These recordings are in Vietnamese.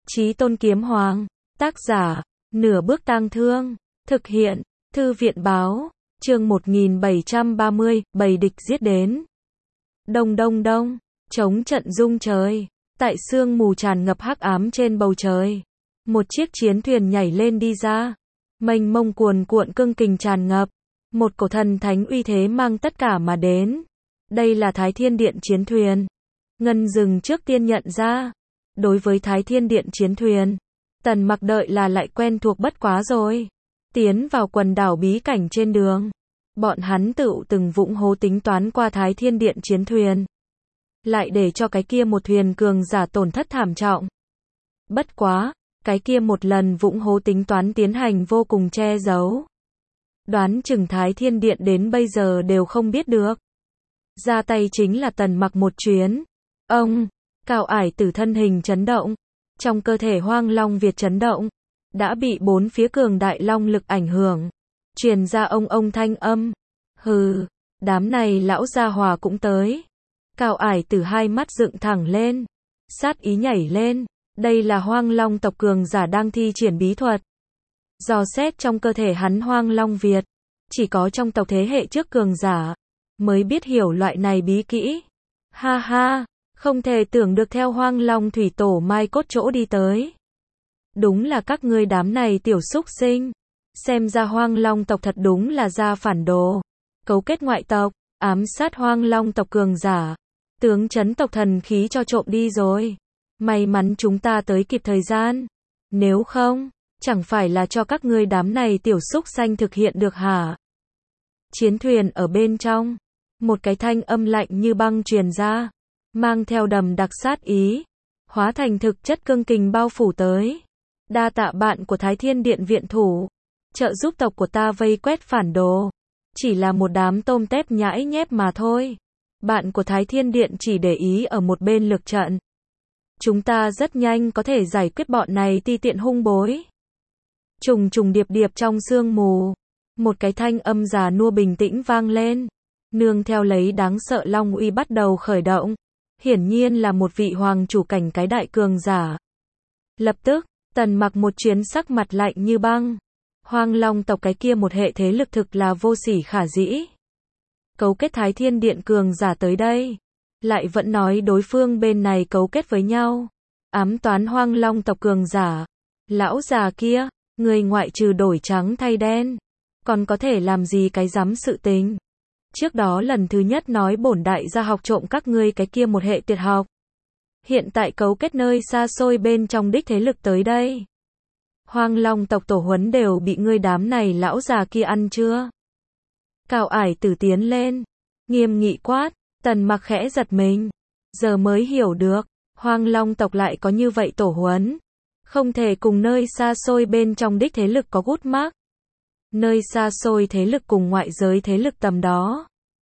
Chí Tôn Kiếm Hoàng, tác giả, Nửa Bước Tang Thương, thực hiện, Thư viện báo, chương 1730, bầy địch giết đến. Đông đông đông, chống trận rung trời, tại sương mù tràn ngập hắc ám trên bầu trời. Một chiếc chiến thuyền nhảy lên đi ra, mênh mông cuồn cuộn cương kình tràn ngập, một cổ thần thánh uy thế mang tất cả mà đến. Đây là Thái Thiên Điện chiến thuyền. Ngân Dừng trước tiên nhận ra, đối với Thái Thiên Điện chiến thuyền, Tần Mặc đợi là lại quen thuộc bất quá rồi. Tiến vào quần đảo bí cảnh trên đường, bọn hắn tự từng vũng hố tính toán qua Thái Thiên Điện chiến thuyền, lại để cho cái kia một thuyền cường giả tổn thất thảm trọng. Bất quá, cái kia một lần vũng hố tính toán tiến hành vô cùng che giấu. Đoán chừng Thái Thiên Điện đến bây giờ đều không biết được. Ra tay chính là Tần Mặc một chuyến. Ông, Cao Ải Tử thân hình chấn động, trong cơ thể Hoang Long Việt chấn động, đã bị bốn phía cường đại long lực ảnh hưởng, truyền ra ông thanh âm. Hừ, đám này lão gia hòa cũng tới. Cao Ải Tử hai mắt dựng thẳng lên, sát ý nhảy lên, đây là Hoang Long tộc cường giả đang thi triển bí thuật. Dò xét trong cơ thể hắn Hoang Long Việt, chỉ có trong tộc thế hệ trước cường giả mới biết hiểu loại này bí kỹ. Ha ha, không thể tưởng được theo Hoang Long thủy tổ mai cốt chỗ đi tới. Đúng là các ngươi đám này tiểu súc sinh. Xem ra Hoang Long tộc thật đúng là ra phản đồ. Cấu kết ngoại tộc, ám sát Hoang Long tộc cường giả. Tướng chấn tộc thần khí cho trộm đi rồi. May mắn chúng ta tới kịp thời gian. Nếu không, chẳng phải là cho các ngươi đám này tiểu súc sanh thực hiện được hả? Chiến thuyền ở bên trong, một cái thanh âm lạnh như băng truyền ra, mang theo đầm đặc sát ý, hóa thành thực chất cương kình bao phủ tới. Đa tạ bạn của Thái Thiên Điện viện thủ, trợ giúp tộc của ta vây quét phản đồ. Chỉ là một đám tôm tép nhãi nhép mà thôi. Bạn của Thái Thiên Điện chỉ để ý ở một bên lược trận. Chúng ta rất nhanh có thể giải quyết bọn này ti tiện hung bối. Trùng trùng điệp điệp trong sương mù, một cái thanh âm già nua bình tĩnh vang lên, nương theo lấy đáng sợ long uy bắt đầu khởi động. Hiển nhiên là một vị hoàng chủ cảnh cái đại cường giả. Lập tức, Tần Mặc một chuyến sắc mặt lạnh như băng. Hoang Long tộc cái kia một hệ thế lực thực là vô sỉ khả dĩ. Cấu kết Thái Thiên Điện cường giả tới đây, lại vẫn nói đối phương bên này cấu kết với nhau, ám toán Hoang Long tộc cường giả. Lão già kia, người ngoại trừ đổi trắng thay đen, còn có thể làm gì cái rắm sự tình. Trước đó lần thứ nhất nói bổn đại gia học trộm các ngươi cái kia một hệ tuyệt học. Hiện tại cấu kết nơi xa xôi bên trong đích thế lực tới đây. Hoang Long tộc tổ huấn đều bị ngươi đám này lão già kia ăn chưa? Cao Ải Tử tiến lên, nghiêm nghị quát. Tần Mặc khẽ giật mình, giờ mới hiểu được, Hoang Long tộc lại có như vậy tổ huấn. Không thể cùng nơi xa xôi bên trong đích thế lực có gút mác. Nơi xa xôi thế lực cùng ngoại giới thế lực tầm đó,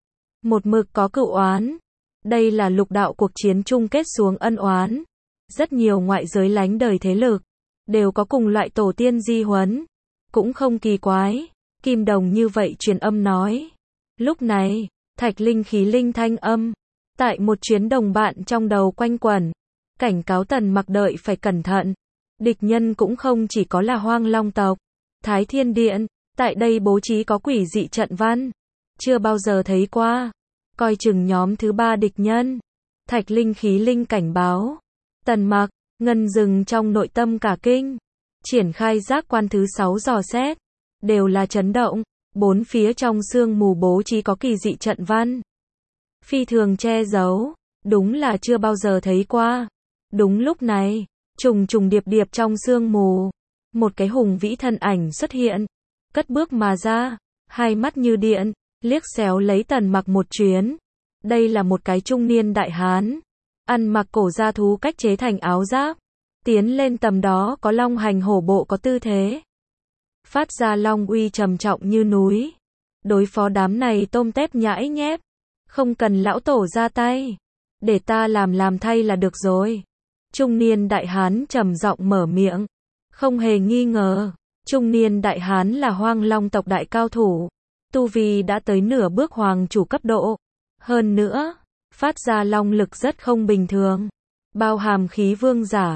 một mực có cựu oán. Đây là lục đạo cuộc chiến chung kết xuống ân oán. Rất nhiều ngoại giới lánh đời thế lực đều có cùng loại tổ tiên di huấn, cũng không kỳ quái. Kim Đồng như vậy truyền âm nói. Lúc này, Thạch Linh khí linh thanh âm tại một chuyến đồng bạn trong đầu quanh quẩn, cảnh cáo Tần Mặc đợi phải cẩn thận. Địch nhân cũng không chỉ có là Hoang Long tộc. Thái Thiên Điện tại đây bố trí có quỷ dị trận văn, chưa bao giờ thấy qua. Coi chừng nhóm thứ ba địch nhân. Thạch Linh khí linh cảnh báo. Tần Mặc, Ngân Dừng trong nội tâm cả kinh, triển khai giác quan thứ 6 dò xét, đều là chấn động. Bốn phía trong sương mù bố trí có kỳ dị trận văn, phi thường che giấu, đúng là chưa bao giờ thấy qua. Đúng lúc này, trùng trùng điệp điệp trong sương mù, một cái hùng vĩ thân ảnh xuất hiện, cất bước mà ra, hai mắt như điện, liếc xéo lấy Tần Mặc một chuyến. Đây là một cái trung niên đại hán, ăn mặc cổ gia thú cách chế thành áo giáp, tiến lên tầm đó có long hành hổ bộ có tư thế, phát ra long uy trầm trọng như núi. Đối phó đám này tôm tép nhãi nhép, không cần lão tổ ra tay, để ta làm thay là được rồi. Trung niên đại hán trầm giọng mở miệng. Không hề nghi ngờ, trung niên đại hán là Hoang Long tộc đại cao thủ, tu vi đã tới nửa bước hoàng chủ cấp độ. Hơn nữa, phát ra long lực rất không bình thường, bao hàm khí vương giả.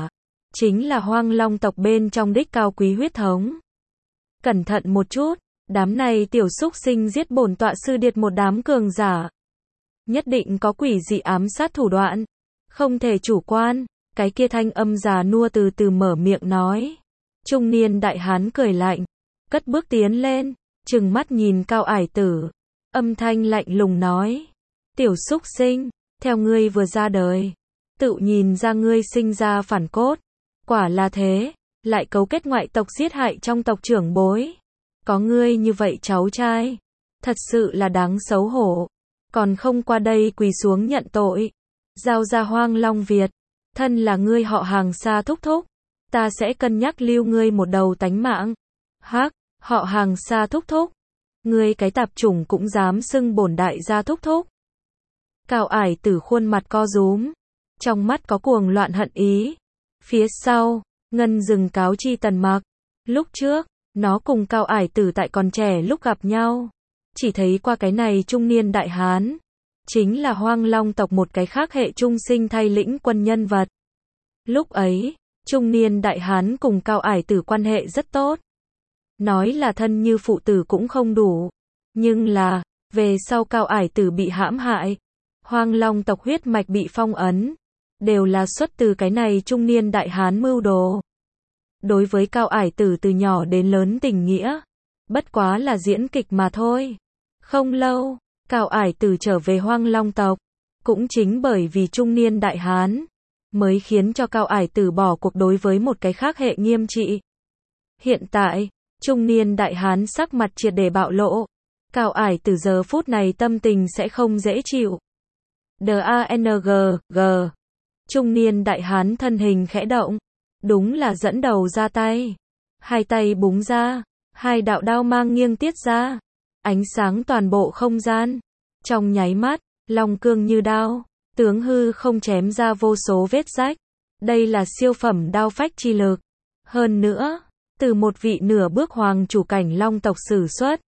chính là Hoang Long tộc bên trong đích cao quý huyết thống. Cẩn thận một chút, đám này tiểu súc sinh giết bổn tọa sư điệt một đám cường giả. Nhất định có quỷ dị ám sát thủ đoạn, không thể chủ quan. Cái kia thanh âm già nua từ từ mở miệng nói. Trung niên đại hán cười lạnh, cất bước tiến lên, trừng mắt nhìn Cao Ải Tử, âm thanh lạnh lùng nói: "Tiểu súc sinh, theo ngươi vừa ra đời, tự nhìn ra ngươi sinh ra phản cốt, quả là thế, lại cấu kết ngoại tộc giết hại trong tộc trưởng bối. Có ngươi như vậy cháu trai, thật sự là đáng xấu hổ, còn không qua đây quỳ xuống nhận tội, giao ra Hoang Long Việt, thân là ngươi họ Hàng xa thúc thúc, ta sẽ cân nhắc lưu ngươi một đầu tánh mạng." Hắc, họ Hàng xa thúc thúc, ngươi cái tạp chủng cũng dám xưng bổn đại gia thúc thúc. Cao Ải Tử khuôn mặt co rúm, trong mắt có cuồng loạn hận ý. Phía sau, Ngân Dừng cáo chi Tần Mặc, lúc trước, nó cùng Cao Ải Tử tại còn trẻ lúc gặp nhau, chỉ thấy qua cái này trung niên đại hán, chính là Hoang Long tộc một cái khác hệ trung sinh thay lĩnh quân nhân vật. Lúc ấy, trung niên đại hán cùng Cao Ải Tử quan hệ rất tốt. Nói là thân như phụ tử cũng không đủ. Nhưng là, về sau Cao Ải Tử bị hãm hại, Hoang Long tộc huyết mạch bị phong ấn, đều là xuất từ cái này trung niên đại hán mưu đồ. Đối với Cao Ải Tử từ nhỏ đến lớn tình nghĩa, bất quá là diễn kịch mà thôi. Không lâu, Cao Ải Tử trở về Hoang Long tộc, cũng chính bởi vì trung niên đại hán, mới khiến cho Cao Ải Tử bỏ cuộc đối với một cái khác hệ nghiêm trị. Hiện tại, trung niên đại hán sắc mặt triệt để bạo lộ, Cao Ải Tử giờ phút này tâm tình sẽ không dễ chịu. DANGG. Trung niên đại hán thân hình khẽ động, đúng là dẫn đầu ra tay. Hai tay búng ra, hai đạo đao mang nghiêng tiết ra, ánh sáng toàn bộ không gian. Trong nháy mắt, long cương như đao, tướng hư không chém ra vô số vết rách. Đây là siêu phẩm đao phách chi lực. Hơn nữa, từ một vị nửa bước hoàng chủ cảnh long tộc sử xuất.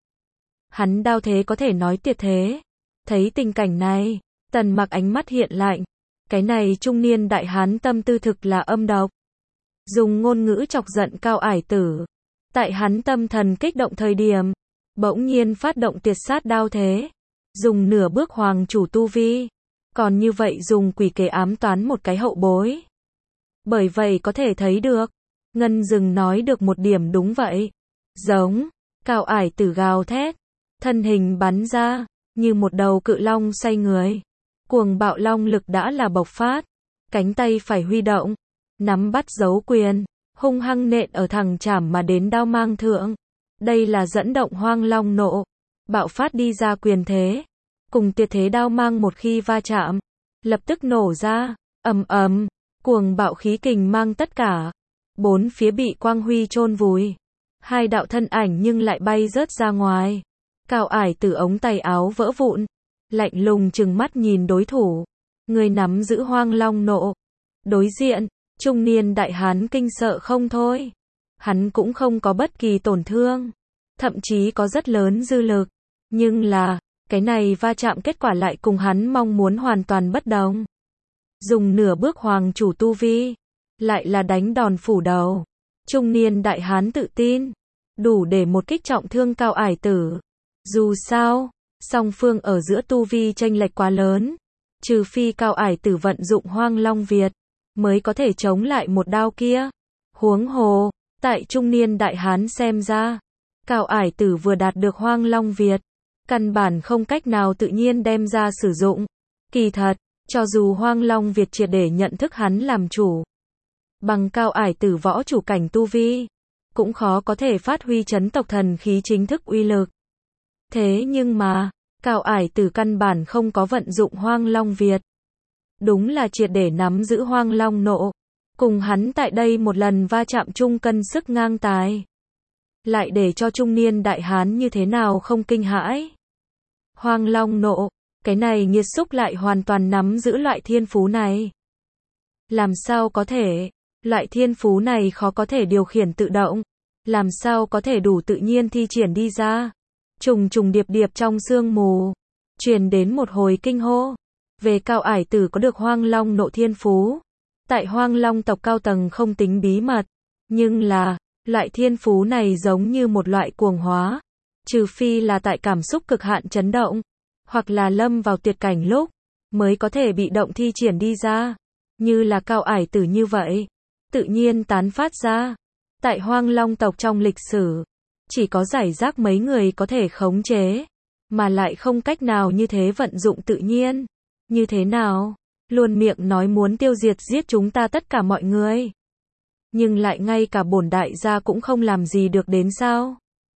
Hắn đao thế có thể nói tuyệt thế. Thấy tình cảnh này, Tần Mặc ánh mắt hiện lạnh. Cái này trung niên đại hán tâm tư thực là âm độc. Dùng ngôn ngữ chọc giận Cao Ải Tử. Tại hắn tâm thần kích động thời điểm, bỗng nhiên phát động tuyệt sát đao thế. Dùng nửa bước hoàng chủ tu vi. Còn như vậy dùng quỷ kế ám toán một cái hậu bối. Bởi vậy có thể thấy được, Ngân Dừng nói được một điểm đúng vậy. Giống, Cao Ải Tử gào thét, thân hình bắn ra, như một đầu cự long xoay người. Cuồng bạo long lực đã là bộc phát, cánh tay phải huy động, nắm bắt dấu quyền, hung hăng nện ở thẳng chảm mà đến đao mang thượng. Đây là dẫn động Hoang Long nộ, bạo phát đi ra quyền thế, cùng tuyệt thế đao mang một khi va chạm, lập tức nổ ra, ầm ầm, cuồng bạo khí kình mang tất cả, bốn phía bị quang huy chôn vùi. Hai đạo thân ảnh nhưng lại bay rớt ra ngoài. Cao Ải Tử ống tay áo vỡ vụn, lạnh lùng trừng mắt nhìn đối thủ. Người nắm giữ Hoang Long nộ. Đối diện, trung niên đại hán kinh sợ không thôi. Hắn cũng không có bất kỳ tổn thương, thậm chí có rất lớn dư lực. Nhưng là, cái này va chạm kết quả lại cùng hắn mong muốn hoàn toàn bất đồng. Dùng nửa bước hoàng chủ tu vi, lại là đánh đòn phủ đầu. Trung niên đại hán tự tin, đủ để một kích trọng thương Cao Ải Tử. Dù sao, song phương ở giữa tu vi chênh lệch quá lớn, trừ phi Cao Ải Tử vận dụng Hoang Long Việt, mới có thể chống lại một đao kia. Huống hồ, tại trung niên đại hán xem ra, Cao Ải Tử vừa đạt được Hoang Long Việt, căn bản không cách nào tự nhiên đem ra sử dụng. Kỳ thật, cho dù Hoang Long Việt triệt để nhận thức hắn làm chủ, bằng Cao Ải Tử võ chủ cảnh tu vi, cũng khó có thể phát huy chấn tộc thần khí chính thức uy lực. Thế nhưng mà, Cao Ải Tử căn bản không có vận dụng Hoang Long Việt. Đúng là triệt để nắm giữ Hoang Long nộ. Cùng hắn tại đây một lần va chạm chung cân sức ngang tài. Lại để cho trung niên đại hán như thế nào không kinh hãi. Hoang Long nộ, cái này nghiệt xúc lại hoàn toàn nắm giữ loại thiên phú này. Làm sao có thể, loại thiên phú này khó có thể điều khiển tự động. Làm sao có thể đủ tự nhiên thi triển đi ra. Trùng trùng điệp điệp trong sương mù, truyền đến một hồi kinh hô. Về Cao Ải Tử có được Hoang Long nộ thiên phú. Tại Hoang Long tộc cao tầng không tính bí mật, nhưng là, loại thiên phú này giống như một loại cuồng hóa. Trừ phi là tại cảm xúc cực hạn chấn động, hoặc là lâm vào tuyệt cảnh lúc, mới có thể bị động thi triển đi ra. Như là Cao Ải Tử như vậy, tự nhiên tán phát ra. Tại Hoang Long tộc trong lịch sử, chỉ có rải rác mấy người có thể khống chế, mà lại không cách nào như thế vận dụng tự nhiên. Như thế nào? Luôn miệng nói muốn tiêu diệt giết chúng ta tất cả mọi người. Nhưng lại ngay cả bổn đại gia cũng không làm gì được đến sao?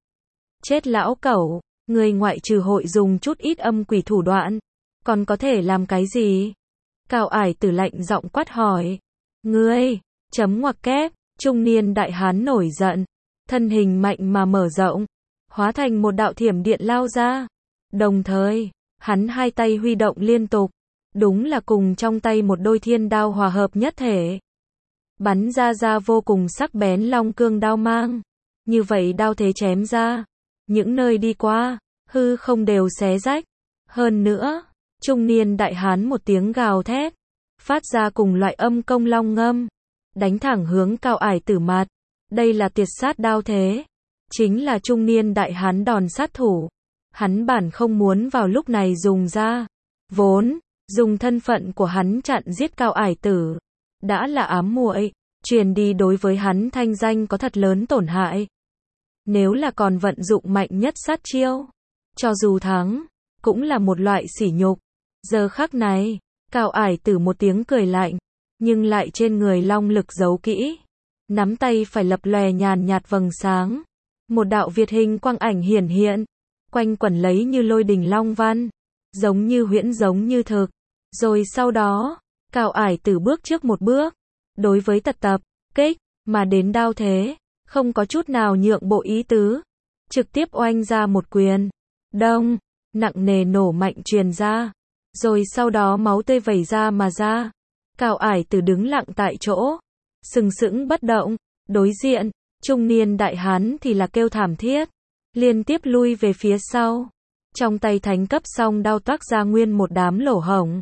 Chết lão cẩu, người ngoại trừ hội dùng chút ít âm quỷ thủ đoạn, còn có thể làm cái gì? Cao Ải Tử lạnh giọng quát hỏi. Ngươi, chấm ngoặc kép, trung niên đại hán nổi giận, thân hình mạnh mà mở rộng, hóa thành một đạo thiểm điện lao ra. Đồng thời, hắn hai tay huy động liên tục, đúng là cùng trong tay một đôi thiên đao hòa hợp nhất thể. Bắn ra vô cùng sắc bén long cương đao mang. Như vậy đao thế chém ra, những nơi đi qua, hư không đều xé rách. Hơn nữa, trung niên đại hán một tiếng gào thét, phát ra cùng loại âm công long ngâm, đánh thẳng hướng Cao Ải Tử mặt. Đây là tuyệt sát đao thế, chính là trung niên đại hán đòn sát thủ. Hắn bản không muốn vào lúc này dùng ra, vốn dùng thân phận của hắn chặn giết Cao Ải Tử, đã là ám muội, truyền đi đối với hắn thanh danh có thật lớn tổn hại. Nếu là còn vận dụng mạnh nhất sát chiêu, cho dù thắng, cũng là một loại sỉ nhục. Giờ khắc này, Cao Ải Tử một tiếng cười lạnh, nhưng lại trên người long lực giấu kỹ, nắm tay phải lập lòe nhàn nhạt vầng sáng, một đạo Việt hình quang ảnh hiển hiện, quanh quẩn lấy như lôi đình long văn, giống như huyễn giống như thực. Rồi sau đó, Cao Ải Tử bước trước một bước, đối với tập kích mà đến đao thế, không có chút nào nhượng bộ ý tứ, trực tiếp oanh ra một quyền. Đông, nặng nề nổ mạnh truyền ra, rồi sau đó máu tươi vẩy ra mà ra. Cao Ải Tử đứng lặng tại chỗ, sừng sững bất động. Đối diện, trung niên đại hán thì là kêu thảm thiết, liên tiếp lui về phía sau. Trong tay thánh cấp song đao toác ra nguyên một đám lỗ hổng.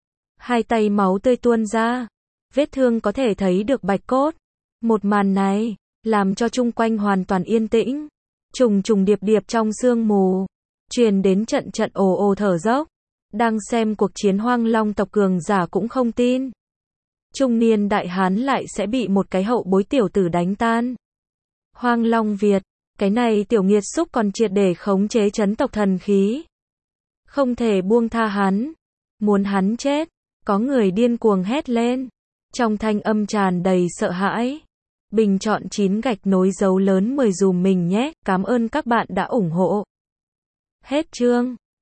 Hai tay máu tươi tuôn ra, vết thương có thể thấy được bạch cốt. Một màn này, làm cho chung quanh hoàn toàn yên tĩnh. Trùng trùng điệp điệp trong sương mù, truyền đến trận trận ồ ồ thở dốc. Đang xem cuộc chiến Hoang Long tộc cường giả cũng không tin. Trung niên đại hán lại sẽ bị một cái hậu bối tiểu tử đánh tan. Hoang Long Việt, cái này tiểu nghiệt xúc còn triệt để khống chế chấn tộc thần khí. Không thể buông tha hắn. Muốn hắn chết. Có người điên cuồng hét lên. Trong thanh âm tràn đầy sợ hãi. Bình chọn 9 gạch nối dấu lớn 10 dùm mình nhé. Cảm ơn các bạn đã ủng hộ. Hết chương.